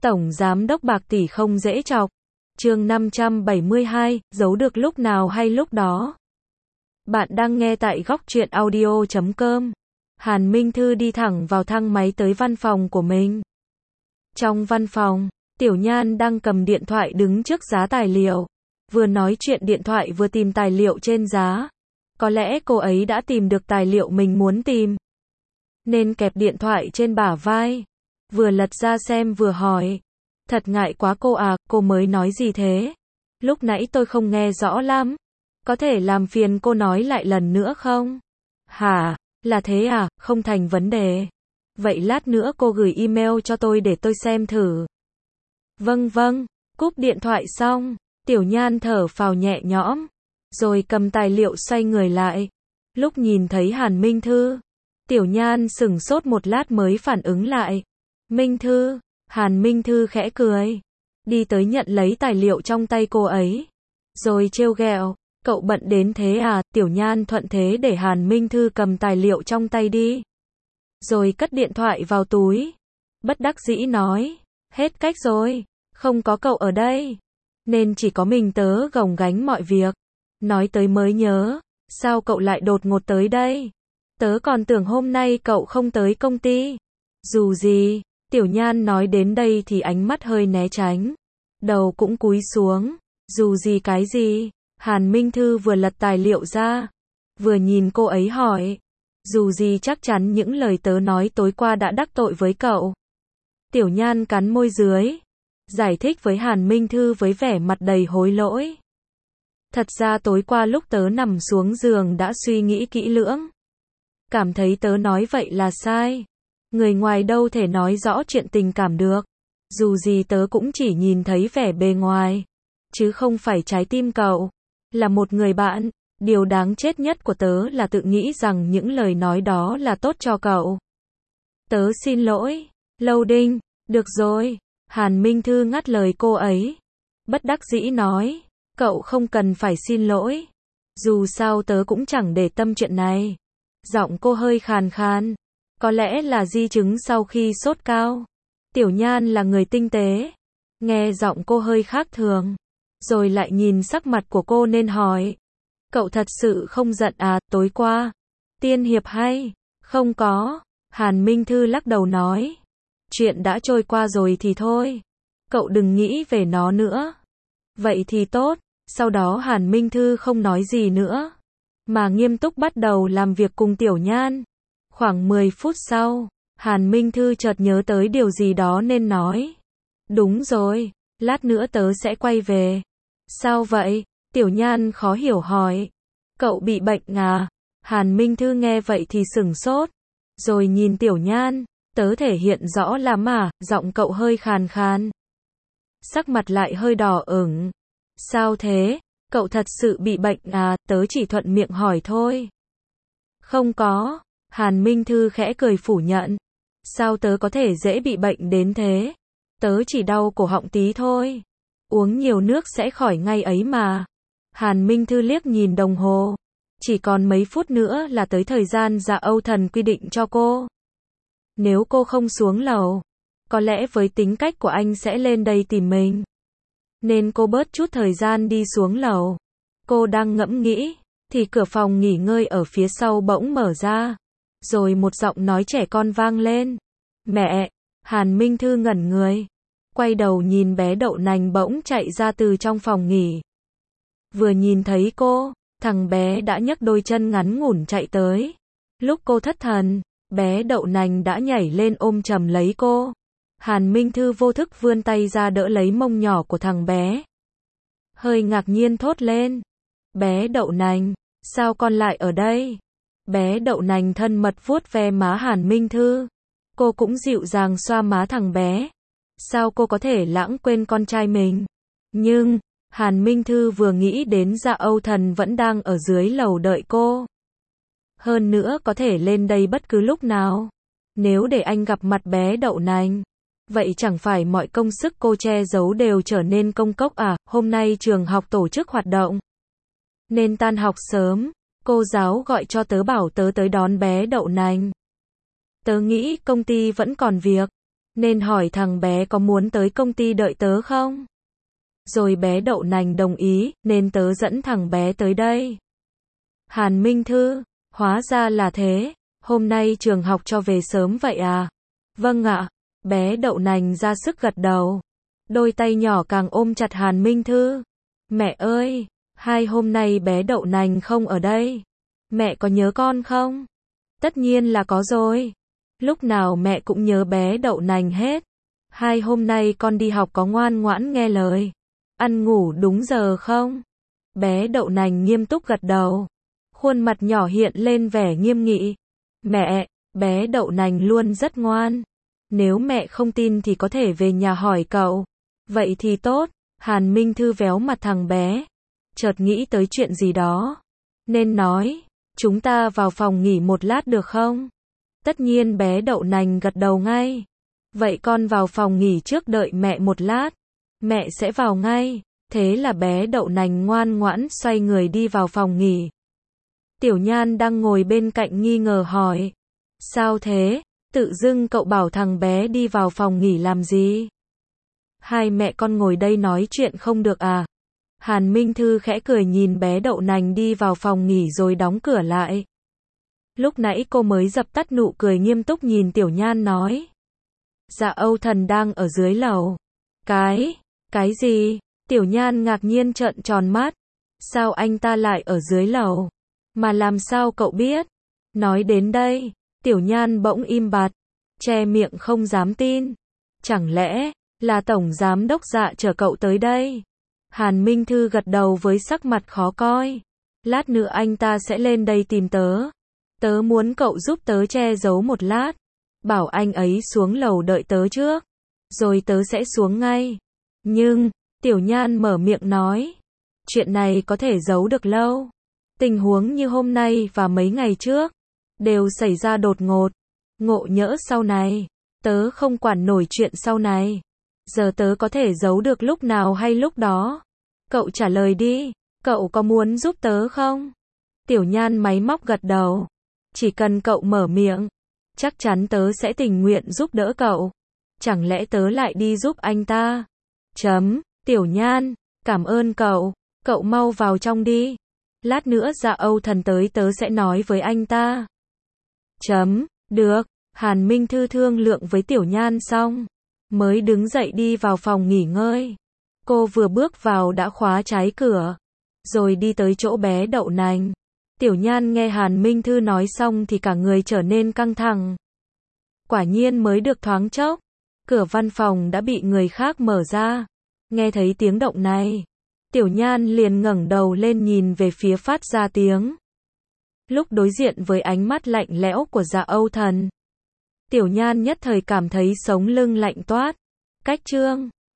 Tổng giám đốc bạc tỷ không dễ chọc. Chương 572, giấu được lúc nào hay lúc đó. Bạn đang nghe tại góc truyện audio.com. Hàn Minh Thư đi thẳng vào thang máy tới văn phòng của mình. Trong văn phòng, Tiểu Nhan đang cầm điện thoại đứng trước giá tài liệu. Vừa nói chuyện điện thoại vừa tìm tài liệu trên giá. Có lẽ cô ấy đã tìm được tài liệu mình muốn tìm, nên kẹp điện thoại trên bả vai. Vừa lật ra xem vừa hỏi. Thật ngại quá cô à, cô mới nói gì thế? Lúc nãy tôi không nghe rõ lắm. Có thể làm phiền cô nói lại lần nữa không? Hả, là thế à, không thành vấn đề. Vậy lát nữa cô gửi email cho tôi để tôi xem thử. Vâng vâng, cúp điện thoại xong, Tiểu Nhan thở phào nhẹ nhõm, rồi cầm tài liệu xoay người lại. Lúc nhìn thấy Hàn Minh Thư, Tiểu Nhan sửng sốt một lát mới phản ứng lại. Minh Thư, Hàn Minh Thư khẽ cười, đi tới nhận lấy tài liệu trong tay cô ấy, rồi trêu ghẹo, cậu bận đến thế à? Tiểu Nhan thuận thế để Hàn Minh Thư cầm tài liệu trong tay đi, rồi cất điện thoại vào túi, bất đắc dĩ nói, hết cách rồi, không có cậu ở đây, nên chỉ có mình tớ gồng gánh mọi việc. Nói tới mới nhớ, sao cậu lại đột ngột tới đây? Tớ còn tưởng hôm nay cậu không tới công ty. Dù gì, Tiểu Nhan nói đến đây thì ánh mắt hơi né tránh, đầu cũng cúi xuống. Dù gì cái gì? Hàn Minh Thư vừa lật tài liệu ra, vừa nhìn cô ấy hỏi. Dù gì chắc chắn những lời tớ nói tối qua đã đắc tội với cậu. Tiểu Nhan cắn môi dưới, giải thích với Hàn Minh Thư với vẻ mặt đầy hối lỗi. Thật ra tối qua lúc tớ nằm xuống giường đã suy nghĩ kỹ lưỡng. Cảm thấy tớ nói vậy là sai. Người ngoài đâu thể nói rõ chuyện tình cảm được. Dù gì tớ cũng chỉ nhìn thấy vẻ bề ngoài, chứ không phải trái tim cậu. Là một người bạn, điều đáng chết nhất của tớ là tự nghĩ rằng những lời nói đó là tốt cho cậu. Tớ xin lỗi. Loading, được rồi. Hàn Minh Thư ngắt lời cô ấy, bất đắc dĩ nói, cậu không cần phải xin lỗi. Dù sao tớ cũng chẳng để tâm chuyện này. Giọng cô hơi khàn khàn, có lẽ là di chứng sau khi sốt cao. Tiểu Nhan là người tinh tế, nghe giọng cô hơi khác thường, rồi lại nhìn sắc mặt của cô nên hỏi, cậu thật sự không giận à? Tối qua tiên hiệp hay? Không có. Hàn Minh Thư lắc đầu nói, chuyện đã trôi qua rồi thì thôi, cậu đừng nghĩ về nó nữa. Vậy thì tốt. Sau đó Hàn Minh Thư không nói gì nữa, mà nghiêm túc bắt đầu làm việc cùng Tiểu Nhan. Khoảng 10 phút sau, Hàn Minh Thư chợt nhớ tới điều gì đó nên nói, đúng rồi, lát nữa tớ sẽ quay về. Sao vậy? Tiểu Nhan khó hiểu hỏi. Cậu bị bệnh à? Hàn Minh Thư nghe vậy thì sửng sốt, rồi nhìn Tiểu Nhan, tớ thể hiện rõ lắm à? Giọng cậu hơi khàn khàn, sắc mặt lại hơi đỏ ửng. Sao thế? Cậu thật sự bị bệnh à? Tớ chỉ thuận miệng hỏi thôi. Không có. Hàn Minh Thư khẽ cười phủ nhận. Sao tớ có thể dễ bị bệnh đến thế? Tớ chỉ đau cổ họng tí thôi. Uống nhiều nước sẽ khỏi ngay ấy mà. Hàn Minh Thư liếc nhìn đồng hồ. Chỉ còn mấy phút nữa là tới thời gian Dạ Âu Thần quy định cho cô. Nếu cô không xuống lầu, có lẽ với tính cách của anh sẽ lên đây tìm mình, nên cô bớt chút thời gian đi xuống lầu. Cô đang ngẫm nghĩ, thì cửa phòng nghỉ ngơi ở phía sau bỗng mở ra, rồi một giọng nói trẻ con vang lên. Mẹ! Hàn Minh Thư ngẩn người, quay đầu nhìn bé đậu nành bỗng chạy ra từ trong phòng nghỉ. Vừa nhìn thấy cô, thằng bé đã nhấc đôi chân ngắn ngủn chạy tới. Lúc cô thất thần, bé đậu nành đã nhảy lên ôm chầm lấy cô. Hàn Minh Thư vô thức vươn tay ra đỡ lấy mông nhỏ của thằng bé, hơi ngạc nhiên thốt lên, bé đậu nành, sao con lại ở đây? Bé đậu nành thân mật vuốt ve má Hàn Minh Thư, cô cũng dịu dàng xoa má thằng bé. Sao cô có thể lãng quên con trai mình? Nhưng, Hàn Minh Thư vừa nghĩ đến Dạ Âu Thần vẫn đang ở dưới lầu đợi cô. Hơn nữa có thể lên đây bất cứ lúc nào. Nếu để anh gặp mặt bé đậu nành, vậy chẳng phải mọi công sức cô che giấu đều trở nên công cốc à? Hôm nay trường học tổ chức hoạt động, nên tan học sớm, cô giáo gọi cho tớ bảo tớ tới đón bé đậu nành. Tớ nghĩ công ty vẫn còn việc, nên hỏi thằng bé có muốn tới công ty đợi tớ không? Rồi bé đậu nành đồng ý, nên tớ dẫn thằng bé tới đây. Hàn Minh Thư, hóa ra là thế, hôm nay trường học cho về sớm vậy à? Vâng ạ, bé đậu nành ra sức gật đầu. Đôi tay nhỏ càng ôm chặt Hàn Minh Thư. Mẹ ơi, hôm nay bé đậu nành không ở đây. Mẹ có nhớ con không? Tất nhiên là có rồi. Lúc nào mẹ cũng nhớ bé đậu nành hết. Hôm nay con đi học có ngoan ngoãn nghe lời. Ăn ngủ đúng giờ không? Bé đậu nành nghiêm túc gật đầu. Khuôn mặt nhỏ hiện lên vẻ nghiêm nghị. Mẹ, bé đậu nành luôn rất ngoan. Nếu mẹ không tin thì có thể về nhà hỏi cậu. Vậy thì tốt. Hàn Minh Thư véo mặt thằng bé. Chợt nghĩ tới chuyện gì đó. Nên nói, chúng ta vào phòng nghỉ một lát được không? Tất nhiên bé đậu nành gật đầu ngay. Vậy con vào phòng nghỉ trước đợi mẹ một lát. Mẹ sẽ vào ngay. Thế là bé đậu nành ngoan ngoãn xoay người đi vào phòng nghỉ. Tiểu Nhan đang ngồi bên cạnh nghi ngờ hỏi. Sao thế? Tự dưng cậu bảo thằng bé đi vào phòng nghỉ làm gì? Hai mẹ con ngồi đây nói chuyện không được à? Hàn Minh Thư khẽ cười nhìn bé đậu nành đi vào phòng nghỉ rồi đóng cửa lại. Lúc nãy cô mới dập tắt nụ cười nghiêm túc nhìn Tiểu Nhan nói. Dạ Âu Thần đang ở dưới lầu. Cái gì? Tiểu Nhan ngạc nhiên trợn tròn mắt. Sao anh ta lại ở dưới lầu? Mà làm sao cậu biết? Nói đến đây, Tiểu Nhan bỗng im bặt, che miệng không dám tin. Chẳng lẽ là tổng giám đốc Dạ chở cậu tới đây? Hàn Minh Thư gật đầu với sắc mặt khó coi. Lát nữa anh ta sẽ lên đây tìm tớ. Tớ muốn cậu giúp tớ che giấu một lát. Bảo anh ấy xuống lầu đợi tớ trước. Rồi tớ sẽ xuống ngay. Nhưng, Tiểu Nhan mở miệng nói. Chuyện này có thể giấu được lâu. Tình huống như hôm nay và mấy ngày trước đều xảy ra đột ngột. Ngộ nhỡ sau này, tớ không quản nổi chuyện sau này. Giờ tớ có thể giấu được lúc nào hay lúc đó. Cậu trả lời đi, cậu có muốn giúp tớ không? Tiểu Nhan máy móc gật đầu. Chỉ cần cậu mở miệng, chắc chắn tớ sẽ tình nguyện giúp đỡ cậu. Chẳng lẽ tớ lại đi giúp anh ta? Tiểu Nhan, cảm ơn cậu. Cậu mau vào trong đi. Lát nữa Dạ Âu Thần tới tớ sẽ nói với anh ta. Được. Hàn Minh Thư thương lượng với Tiểu Nhan xong, mới đứng dậy đi vào phòng nghỉ ngơi. Cô vừa bước vào đã khóa trái cửa, rồi đi tới chỗ bé đậu nành. Tiểu Nhan nghe Hàn Minh Thư nói xong thì cả người trở nên căng thẳng. Quả nhiên mới được thoáng chốc, cửa văn phòng đã bị người khác mở ra. Nghe thấy tiếng động này, Tiểu Nhan liền ngẩng đầu lên nhìn về phía phát ra tiếng. Lúc đối diện với ánh mắt lạnh lẽo của Dạ Âu Thần, Tiểu Nhan nhất thời cảm thấy sống lưng lạnh toát. Cách chương